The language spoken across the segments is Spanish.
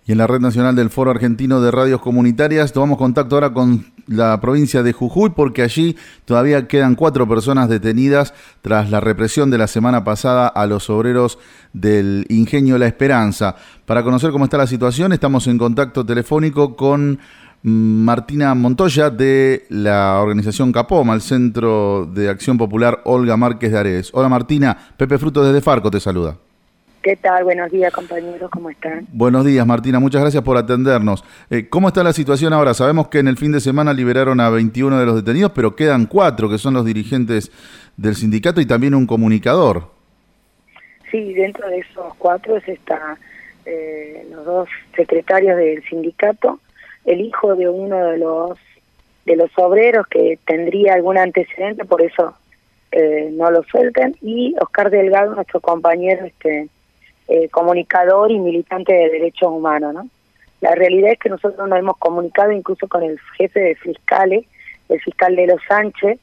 Y en la Red Nacional del Foro Argentino de Radios Comunitarias tomamos contacto ahora con la provincia de Jujuy porque allí todavía quedan 4 personas detenidas tras la represión de la semana pasada a los obreros del Ingenio La Esperanza. Para conocer cómo está la situación estamos en contacto telefónico con Martina Montoya de la organización Capoma, el Centro de Acción Popular Olga Márquez de Aredes. Hola Martina, Pepe Fruto desde Farco te saluda. ¿Qué tal? Buenos días, compañeros, ¿cómo están? Buenos días, Martina, muchas gracias por atendernos. ¿Cómo está la situación ahora? Sabemos que en el fin de semana liberaron a 21 de los detenidos, pero quedan 4 que son los dirigentes del sindicato y también un comunicador. Sí, dentro de esos 4 está los 2 secretarios del sindicato, el hijo de uno de los obreros que tendría algún antecedente, por eso no lo sueltan, y Oscar Delgado, nuestro compañero comunicador y militante de derechos humanos, ¿no? La realidad es que nosotros nos hemos comunicado incluso con el jefe de fiscales, el fiscal de Los Sánchez,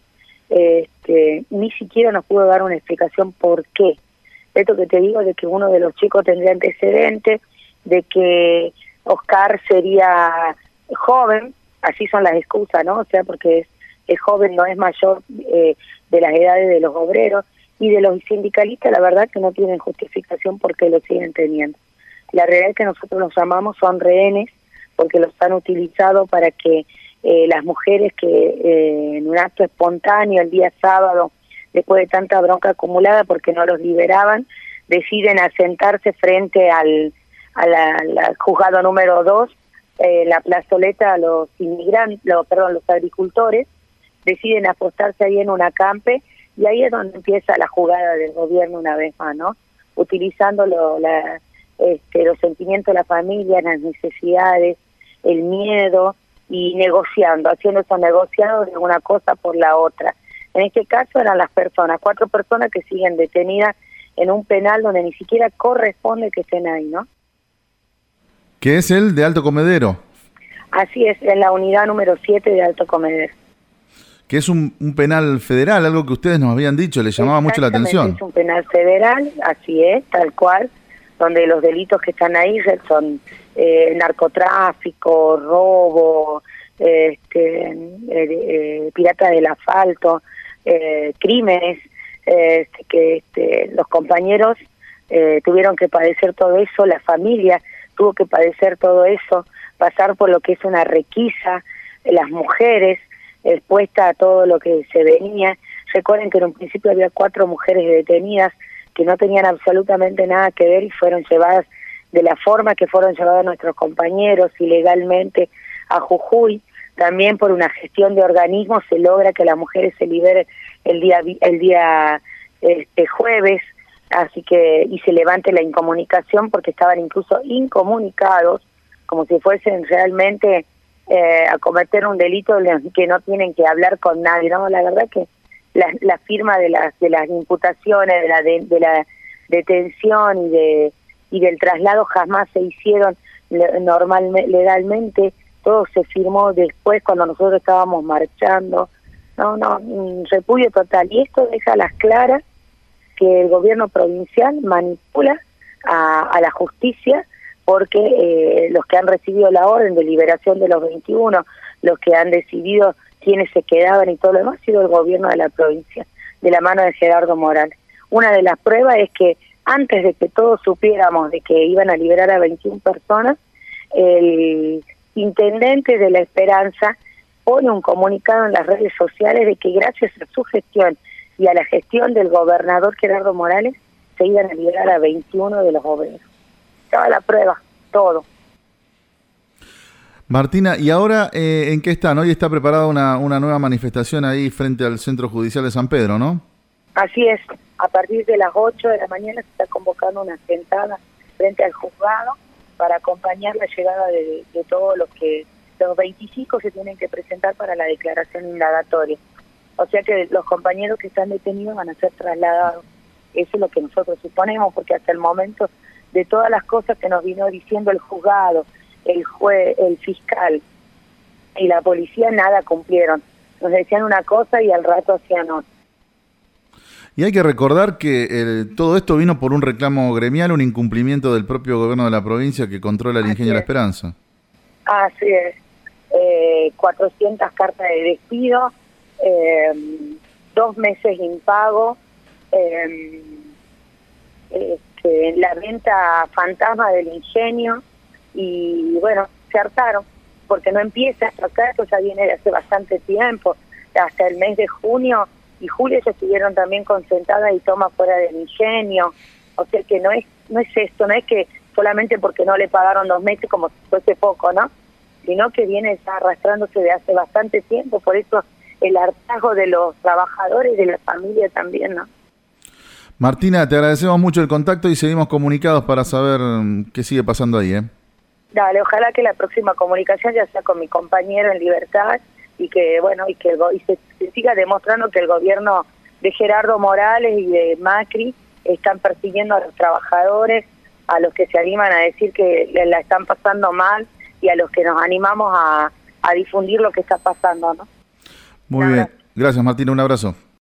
ni siquiera nos pudo dar una explicación por qué. Esto que te digo de que uno de los chicos tendría antecedentes, de que Oscar sería joven, así son las excusas, ¿no? O sea, porque es joven, no es mayor de las edades de los obreros, y de los sindicalistas, la verdad que no tienen justificación porque lo siguen teniendo. La realidad es que nosotros los llamamos son rehenes, porque los han utilizado para que las mujeres que en un acto espontáneo el día sábado, después de tanta bronca acumulada porque no los liberaban, deciden asentarse frente al juzgado número 2, la plazoleta a los inmigrantes, los agricultores, deciden apostarse ahí en un acampe. Y ahí es donde empieza la jugada del gobierno una vez más, ¿no? Utilizando los sentimientos de la familia, las necesidades, el miedo y negociando, haciendo esos negociados de una cosa por la otra. En este caso eran las personas, 4 personas que siguen detenidas en un penal donde ni siquiera corresponde que estén ahí, ¿no? ¿Qué es el de Alto Comedero? Así es, en la unidad número 7 de Alto Comedero. Que es un penal federal, algo que ustedes nos habían dicho, les llamaba mucho la atención. Es un penal federal, así es, tal cual, donde los delitos que están ahí son narcotráfico, robo, pirata del asfalto, crímenes, que los compañeros tuvieron que padecer todo eso, la familia tuvo que padecer todo eso, pasar por lo que es una requisa, las mujeres, expuesta a todo lo que se venía. Recuerden que en un principio había 4 mujeres detenidas que no tenían absolutamente nada que ver y fueron llevadas de la forma que fueron llevados nuestros compañeros ilegalmente a Jujuy. También por una gestión de organismos se logra que las mujeres se liberen el día jueves, así que y se levante la incomunicación porque estaban incluso incomunicados como si fuesen realmente a cometer un delito que no tienen que hablar con nadie, ¿no? La verdad que la firma de las imputaciones, de la detención y del traslado jamás se hicieron legalmente, todo se firmó después cuando nosotros estábamos marchando. Un repudio total. Y esto deja a las claras que el gobierno provincial manipula a la justicia, porque los que han recibido la orden de liberación de los 21, los que han decidido quiénes se quedaban y todo lo demás, ha sido el gobierno de la provincia, de la mano de Gerardo Morales. Una de las pruebas es que antes de que todos supiéramos de que iban a liberar a 21 personas, el intendente de La Esperanza pone un comunicado en las redes sociales de que gracias a su gestión y a la gestión del gobernador Gerardo Morales se iban a liberar a 21 de los obreros. Estaba la prueba, todo. Martina, ¿y ahora en qué están? Hoy está preparada una nueva manifestación ahí frente al Centro Judicial de San Pedro, ¿no? Así es, a partir de las 8 de la mañana se está convocando una sentada frente al juzgado para acompañar la llegada de todos los 25 se tienen que presentar para la declaración indagatoria. O sea que los compañeros que están detenidos van a ser trasladados. Eso es lo que nosotros suponemos, porque hasta el momento de todas las cosas que nos vino diciendo el juzgado, el juez, el fiscal y la policía, nada cumplieron. Nos decían una cosa y al rato hacían otra. Y hay que recordar que todo esto vino por un reclamo gremial, un incumplimiento del propio gobierno de la provincia que controla el Ingenio La Esperanza. Así es. 400 cartas de despido, 2 meses impago, la venta fantasma del ingenio, y bueno, se hartaron, porque no empieza hasta acá, esto ya viene de hace bastante tiempo, hasta el mes de junio y julio ya estuvieron también concentradas y toma fuera del ingenio. O sea que no es esto, no es que solamente porque no le pagaron 2 meses como si fuese poco, ¿no? Sino que viene ya arrastrándose de hace bastante tiempo, por eso el hartazgo de los trabajadores y de la familia también, ¿no? Martina, te agradecemos mucho el contacto y seguimos comunicados para saber qué sigue pasando ahí, ¿eh? Dale, ojalá que la próxima comunicación ya sea con mi compañero en libertad y que, bueno, y se siga demostrando que el gobierno de Gerardo Morales y de Macri están persiguiendo a los trabajadores, a los que se animan a decir que la están pasando mal y a los que nos animamos a difundir lo que está pasando, ¿no? Muy bien. Gracias, Martina. Un abrazo.